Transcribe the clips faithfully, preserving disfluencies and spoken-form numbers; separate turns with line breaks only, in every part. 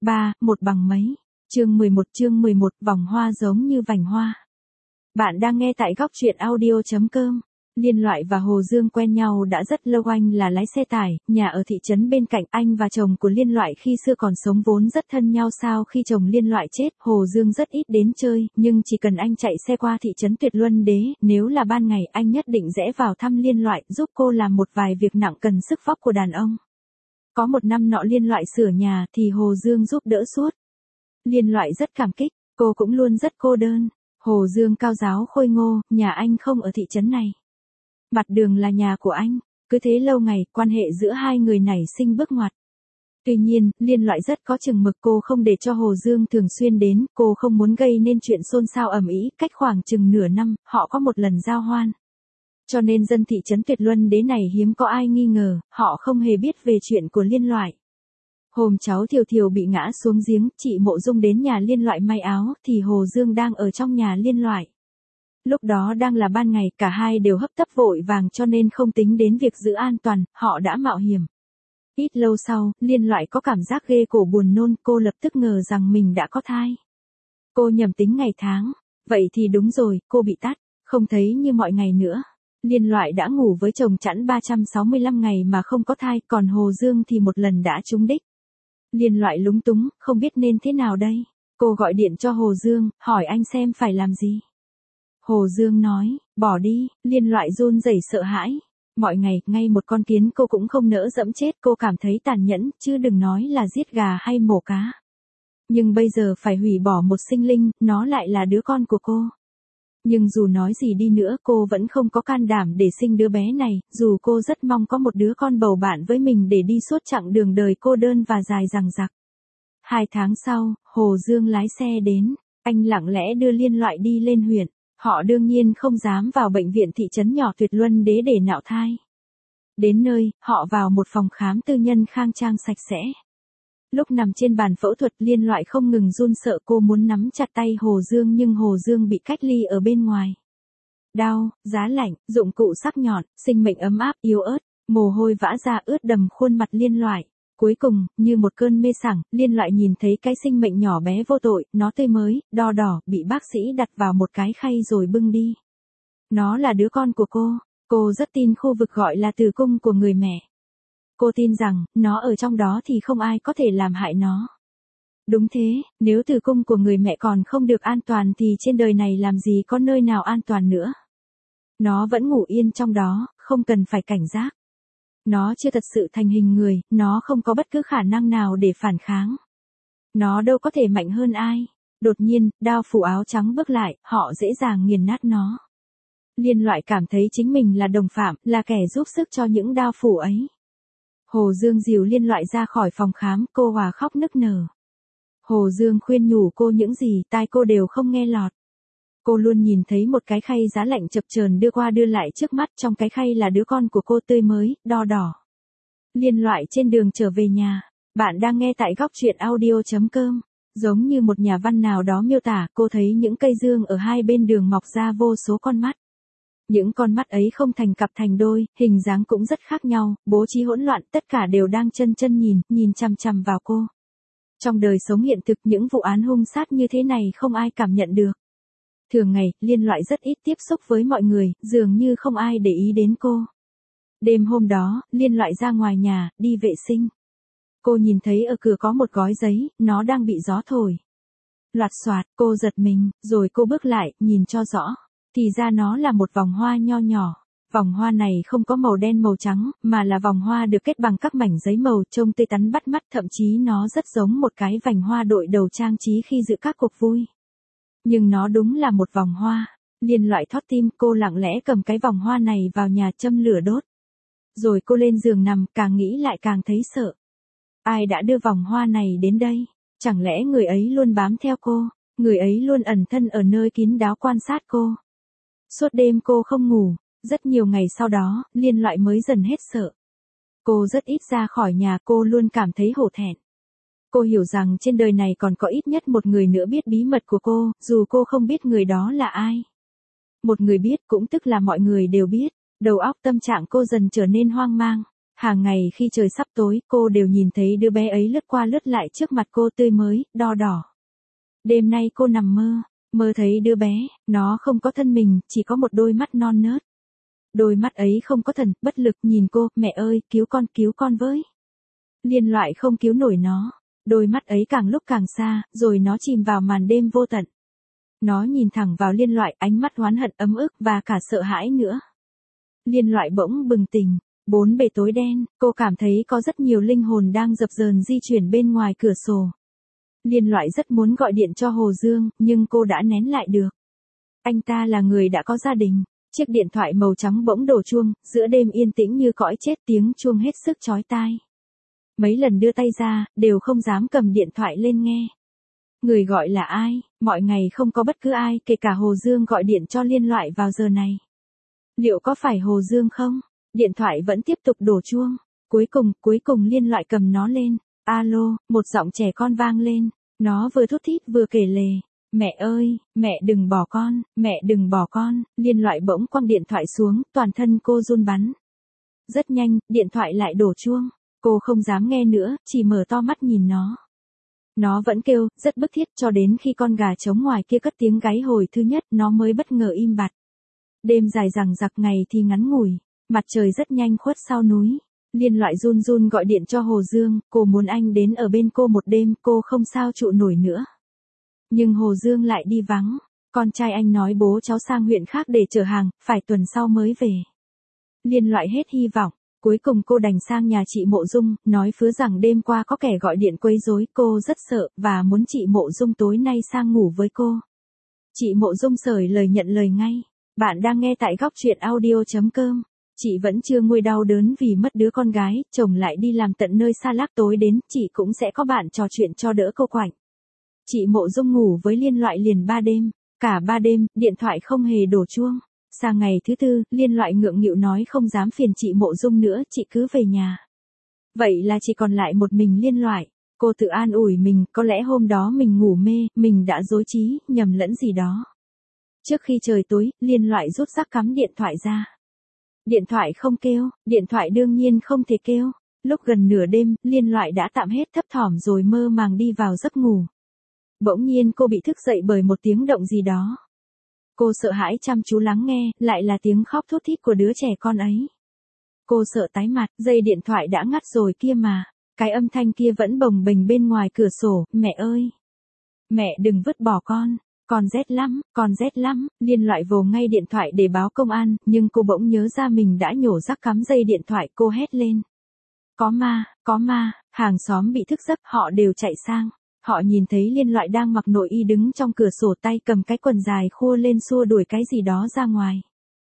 ba, một bằng mấy. Chương mười một chương mười một vòng hoa giống như vành hoa. Bạn đang nghe tại góc truyện audio chấm com. Liên Loại và Hồ Dương quen nhau đã rất lâu, anh là lái xe tải, nhà ở thị trấn bên cạnh. Anh và chồng của Liên Loại khi xưa còn sống vốn rất thân nhau. Sau khi chồng Liên Loại chết, Hồ Dương rất ít đến chơi, nhưng chỉ cần anh chạy xe qua thị trấn Tuyệt Luân Đế, nếu là ban ngày anh nhất định rẽ vào thăm Liên Loại, giúp cô làm một vài việc nặng cần sức vóc của đàn ông. Có một năm nọ Liên Loại sửa nhà thì Hồ Dương giúp đỡ suốt. Liên Loại rất cảm kích, cô cũng luôn rất cô đơn. Hồ Dương cao giáo khôi ngô, nhà anh không ở thị trấn này. Mặt đường là nhà của anh, cứ thế lâu ngày, quan hệ giữa hai người nảy sinh bước ngoặt. Tuy nhiên, Liên Loại rất có chừng mực, cô không để cho Hồ Dương thường xuyên đến, cô không muốn gây nên chuyện xôn xao ầm ĩ. Cách khoảng chừng nửa năm, họ có một lần giao hoan. Cho nên dân thị trấn Tuyệt Luân Đế này hiếm có ai nghi ngờ, họ không hề biết về chuyện của Liên Loại. Hôm cháu Thiều Thiều bị ngã xuống giếng, chị Mộ Dung đến nhà Liên Loại may áo, thì Hồ Dương đang ở trong nhà Liên Loại. Lúc đó đang là ban ngày, cả hai đều hấp tấp vội vàng cho nên không tính đến việc giữ an toàn, họ đã mạo hiểm. Ít lâu sau, Liên Loại có cảm giác ghê cổ buồn nôn, cô lập tức ngờ rằng mình đã có thai. Cô nhầm tính ngày tháng, vậy thì đúng rồi, cô bị tắt, không thấy như mọi ngày nữa. Liên Loại đã ngủ với chồng chẵn ba trăm sáu mươi lăm ngày mà không có thai, còn Hồ Dương thì một lần đã trúng đích. Liên Loại lúng túng, không biết nên thế nào đây. Cô gọi điện cho Hồ Dương, hỏi anh xem phải làm gì. Hồ Dương nói, bỏ đi. Liên Loại run rẩy sợ hãi. Mọi ngày, ngay một con kiến cô cũng không nỡ dẫm chết, cô cảm thấy tàn nhẫn, chứ đừng nói là giết gà hay mổ cá. Nhưng bây giờ phải hủy bỏ một sinh linh, nó lại là đứa con của cô. Nhưng dù nói gì đi nữa, cô vẫn không có can đảm để sinh đứa bé này, dù cô rất mong có một đứa con bầu bạn với mình để đi suốt chặng đường đời cô đơn và dài dằng dặc. Hai tháng sau, Hồ Dương lái xe đến, anh lặng lẽ đưa Liên Loại đi lên huyện. Họ đương nhiên không dám vào bệnh viện thị trấn nhỏ Tuyệt Luân Đế để nạo thai. Đến nơi, họ vào một phòng khám tư nhân khang trang sạch sẽ. Lúc nằm trên bàn phẫu thuật, Liên Loại không ngừng run sợ, cô muốn nắm chặt tay Hồ Dương nhưng Hồ Dương bị cách ly ở bên ngoài. Đau, giá lạnh, dụng cụ sắc nhọn, sinh mệnh ấm áp, yếu ớt, mồ hôi vã ra ướt đầm khuôn mặt Liên Loại. Cuối cùng, như một cơn mê sảng, Liên Loại nhìn thấy cái sinh mệnh nhỏ bé vô tội, nó tươi mới, đo đỏ, bị bác sĩ đặt vào một cái khay rồi bưng đi. Nó là đứa con của cô, cô rất tin khu vực gọi là tử cung của người mẹ. Cô tin rằng, nó ở trong đó thì không ai có thể làm hại nó. Đúng thế, nếu tử cung của người mẹ còn không được an toàn thì trên đời này làm gì có nơi nào an toàn nữa. Nó vẫn ngủ yên trong đó, không cần phải cảnh giác. Nó chưa thật sự thành hình người, nó không có bất cứ khả năng nào để phản kháng. Nó đâu có thể mạnh hơn ai. Đột nhiên, đao phủ áo trắng bước lại, họ dễ dàng nghiền nát nó. Liên Loại cảm thấy chính mình là đồng phạm, là kẻ giúp sức cho những đao phủ ấy. Hồ Dương dìu Liên Loại ra khỏi phòng khám, cô hòa khóc nức nở. Hồ Dương khuyên nhủ cô những gì, tai cô đều không nghe lọt. Cô luôn nhìn thấy một cái khay giá lạnh chập chờn đưa qua đưa lại trước mắt, trong cái khay là đứa con của cô tươi mới, đo đỏ. Liên Loại trên đường trở về nhà. Bạn đang nghe tại góc truyện audio chấm com. Giống như một nhà văn nào đó miêu tả, cô thấy những cây dương ở hai bên đường mọc ra vô số con mắt. Những con mắt ấy không thành cặp thành đôi, hình dáng cũng rất khác nhau, bố trí hỗn loạn, tất cả đều đang chân chân nhìn, nhìn chằm chằm vào cô. Trong đời sống hiện thực, những vụ án hung sát như thế này không ai cảm nhận được. Thường ngày, Liên Loại rất ít tiếp xúc với mọi người, dường như không ai để ý đến cô. Đêm hôm đó, Liên Loại ra ngoài nhà, đi vệ sinh. Cô nhìn thấy ở cửa có một gói giấy, nó đang bị gió thổi. Loạt xoạt, cô giật mình, rồi cô bước lại, nhìn cho rõ. Thì ra nó là một vòng hoa nho nhỏ. Vòng hoa này không có màu đen màu trắng, mà là vòng hoa được kết bằng các mảnh giấy màu, trông tươi tắn bắt mắt, thậm chí nó rất giống một cái vành hoa đội đầu trang trí khi dự các cuộc vui. Nhưng nó đúng là một vòng hoa. Liên Loại thót tim, cô lặng lẽ cầm cái vòng hoa này vào nhà châm lửa đốt. Rồi cô lên giường nằm, càng nghĩ lại càng thấy sợ. Ai đã đưa vòng hoa này đến đây? Chẳng lẽ người ấy luôn bám theo cô? Người ấy luôn ẩn thân ở nơi kín đáo quan sát cô? Suốt đêm cô không ngủ. Rất nhiều ngày sau đó, Liên Loại mới dần hết sợ. Cô rất ít ra khỏi nhà, cô luôn cảm thấy hổ thẹn. Cô hiểu rằng trên đời này còn có ít nhất một người nữa biết bí mật của cô, dù cô không biết người đó là ai. Một người biết cũng tức là mọi người đều biết. Đầu óc tâm trạng cô dần trở nên hoang mang. Hàng ngày khi trời sắp tối, cô đều nhìn thấy đứa bé ấy lướt qua lướt lại trước mặt cô tươi mới, đo đỏ. Đêm nay cô nằm mơ, mơ thấy đứa bé, nó không có thân mình, chỉ có một đôi mắt non nớt. Đôi mắt ấy không có thần, bất lực nhìn cô, mẹ ơi, cứu con, cứu con với. Liên Loại không cứu nổi nó. Đôi mắt ấy càng lúc càng xa, rồi nó chìm vào màn đêm vô tận. Nó nhìn thẳng vào Liên Loại, ánh mắt oán hận ấm ức và cả sợ hãi nữa. Liên Loại bỗng bừng tỉnh, bốn bề tối đen, cô cảm thấy có rất nhiều linh hồn đang dập dờn di chuyển bên ngoài cửa sổ. Liên Loại rất muốn gọi điện cho Hồ Dương, nhưng cô đã nén lại được. Anh ta là người đã có gia đình. Chiếc điện thoại màu trắng bỗng đổ chuông, giữa đêm yên tĩnh như cõi chết, tiếng chuông hết sức chói tai. Mấy lần đưa tay ra, đều không dám cầm điện thoại lên nghe. Người gọi là ai? Mọi ngày không có bất cứ ai, kể cả Hồ Dương gọi điện cho Liên Loại vào giờ này. Liệu có phải Hồ Dương không? Điện thoại vẫn tiếp tục đổ chuông. Cuối cùng, cuối cùng Liên Loại cầm nó lên. Alo, một giọng trẻ con vang lên. Nó vừa thút thít vừa kể lể. Mẹ ơi, mẹ đừng bỏ con, mẹ đừng bỏ con. Liên Loại bỗng quăng điện thoại xuống, toàn thân cô run bắn. Rất nhanh, điện thoại lại đổ chuông. Cô không dám nghe nữa, chỉ mở to mắt nhìn nó. Nó vẫn kêu, rất bức thiết, cho đến khi con gà trống ngoài kia cất tiếng gáy hồi thứ nhất, nó mới bất ngờ im bặt. Đêm dài dằng dặc, ngày thì ngắn ngủi, mặt trời rất nhanh khuất sau núi. Liên Loại run run gọi điện cho Hồ Dương, cô muốn anh đến ở bên cô một đêm, cô không sao trụ nổi nữa. Nhưng Hồ Dương lại đi vắng, con trai anh nói bố cháu sang huyện khác để chở hàng, phải tuần sau mới về. Liên Loại hết hy vọng, cuối cùng cô đành sang nhà chị Mộ Dung, nói phứa rằng đêm qua có kẻ gọi điện quấy rối, cô rất sợ, và muốn chị Mộ Dung tối nay sang ngủ với cô. Chị Mộ Dung sởi lời nhận lời ngay. Bạn đang nghe tại góc truyện audio chấm com. Chị vẫn chưa nguôi đau đớn vì mất đứa con gái, chồng lại đi làm tận nơi xa lắc, tối đến, chị cũng sẽ có bạn trò chuyện cho đỡ cô quạnh. Chị Mộ Dung ngủ với Liên Loại liền ba đêm, cả ba đêm, điện thoại không hề đổ chuông. Sang ngày thứ tư, Liên Loại ngượng nghịu nói không dám phiền chị Mộ Dung nữa, chị cứ về nhà. Vậy là chỉ còn lại một mình Liên Loại. Cô tự an ủi mình, có lẽ hôm đó mình ngủ mê, mình đã dối trí, nhầm lẫn gì đó. Trước khi trời tối, Liên Loại rút rắc cắm điện thoại ra. Điện thoại không kêu, điện thoại đương nhiên không thể kêu. Lúc gần nửa đêm, Liên Loại đã tạm hết thấp thỏm rồi mơ màng đi vào giấc ngủ. Bỗng nhiên cô bị thức dậy bởi một tiếng động gì đó. Cô sợ hãi chăm chú lắng nghe, lại là tiếng khóc thút thít của đứa trẻ con ấy. Cô sợ tái mặt, dây điện thoại đã ngắt rồi kia mà. Cái âm thanh kia vẫn bồng bềnh bên ngoài cửa sổ, mẹ ơi! Mẹ đừng vứt bỏ con, con rét lắm, con rét lắm. Liên Loại vồ ngay điện thoại để báo công an, nhưng cô bỗng nhớ ra mình đã nhổ rắc cắm dây điện thoại, cô hét lên. Có ma, có ma, hàng xóm bị thức giấc, họ đều chạy sang. Họ nhìn thấy Liên Loại đang mặc nội y đứng trong cửa sổ, tay cầm cái quần dài khua lên xua đuổi cái gì đó ra ngoài.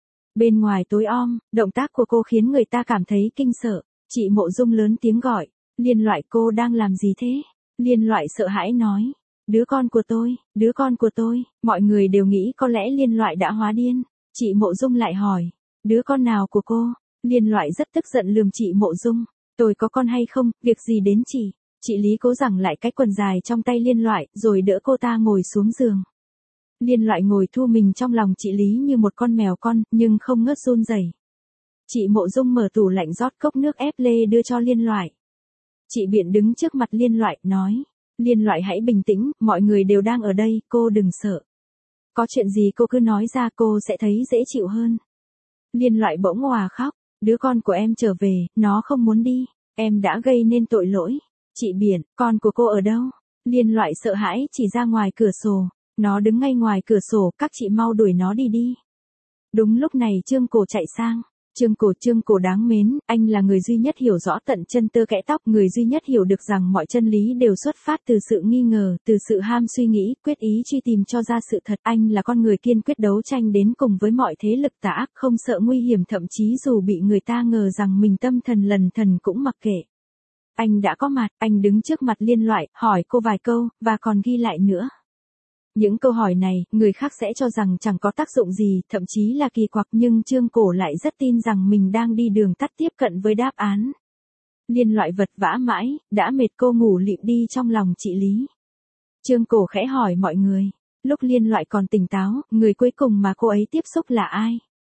Bên ngoài tối om, động tác của cô khiến người ta cảm thấy kinh sợ. Chị Mộ Dung lớn tiếng gọi, Liên Loại, cô đang làm gì thế? Liên Loại sợ hãi nói, đứa con của tôi, đứa con của tôi. Mọi người đều nghĩ có lẽ Liên Loại đã hóa điên. Chị Mộ Dung lại hỏi, đứa con nào của cô? Liên Loại rất tức giận lườm chị Mộ Dung, tôi có con hay không, việc gì đến chị? Chị Lý cố giằng lại cái quần dài trong tay Liên Loại, rồi đỡ cô ta ngồi xuống giường. Liên Loại ngồi thu mình trong lòng chị Lý như một con mèo con, nhưng không ngớt run rẩy. Chị Mộ Dung mở tủ lạnh rót cốc nước ép lê đưa cho Liên Loại. Chị Biện đứng trước mặt Liên Loại, nói, Liên Loại hãy bình tĩnh, mọi người đều đang ở đây, cô đừng sợ. Có chuyện gì cô cứ nói ra, cô sẽ thấy dễ chịu hơn. Liên Loại bỗng òa khóc, đứa con của em trở về, nó không muốn đi, em đã gây nên tội lỗi. Chị Biển, con của cô ở đâu? Liên Loại sợ hãi chỉ ra ngoài cửa sổ. Nó đứng ngay ngoài cửa sổ, các chị mau đuổi nó đi đi. Đúng lúc này Trương Cổ chạy sang. Trương Cổ, Trương Cổ đáng mến, anh là người duy nhất hiểu rõ tận chân tơ kẽ tóc, người duy nhất hiểu được rằng mọi chân lý đều xuất phát từ sự nghi ngờ, từ sự ham suy nghĩ, quyết ý truy tìm cho ra sự thật. Anh là con người kiên quyết đấu tranh đến cùng với mọi thế lực tà ác, không sợ nguy hiểm, thậm chí dù bị người ta ngờ rằng mình tâm thần lần thần cũng mặc kệ. Anh đã có mặt, anh đứng trước mặt Liên Loại, hỏi cô vài câu, và còn ghi lại nữa. Những câu hỏi này, người khác sẽ cho rằng chẳng có tác dụng gì, thậm chí là kỳ quặc, nhưng Trương Cổ lại rất tin rằng mình đang đi đường tắt tiếp cận với đáp án. Liên Loại vật vã mãi, đã mệt, cô ngủ lịm đi trong lòng chị Lý. Trương Cổ khẽ hỏi mọi người, lúc Liên Loại còn tỉnh táo, người cuối cùng mà cô ấy tiếp xúc là ai?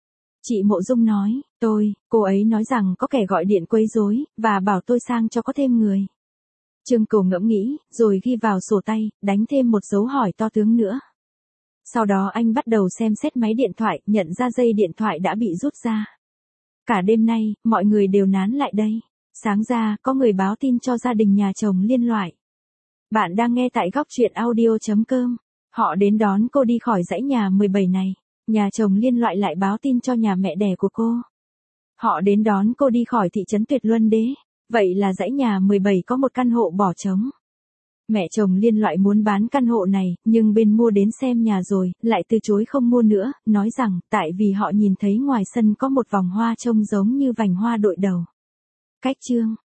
Chị Mộ Dung nói, tôi, cô ấy nói rằng có kẻ gọi điện quấy rối, và bảo tôi sang cho có thêm người. Trương Cửu ngẫm nghĩ, rồi ghi vào sổ tay, đánh thêm một dấu hỏi to tướng nữa. Sau đó anh bắt đầu xem xét máy điện thoại, nhận ra dây điện thoại đã bị rút ra. Cả đêm nay, mọi người đều nán lại đây. Sáng ra, có người báo tin cho gia đình nhà chồng Liên Loại. Bạn đang nghe tại góc truyện audio chấm com. Họ đến đón cô đi khỏi dãy nhà mười bảy này. Nhà chồng Liên Loại lại báo tin cho nhà mẹ đẻ của cô. Họ đến đón cô đi khỏi thị trấn Tuyệt Luân Đế. Vậy là dãy nhà mười bảy có một căn hộ bỏ trống. Mẹ chồng Liên Loại muốn bán căn hộ này, nhưng bên mua đến xem nhà rồi, lại từ chối không mua nữa, nói rằng, tại vì họ nhìn thấy ngoài sân có một vòng hoa trông giống như vành hoa đội đầu. Cách chương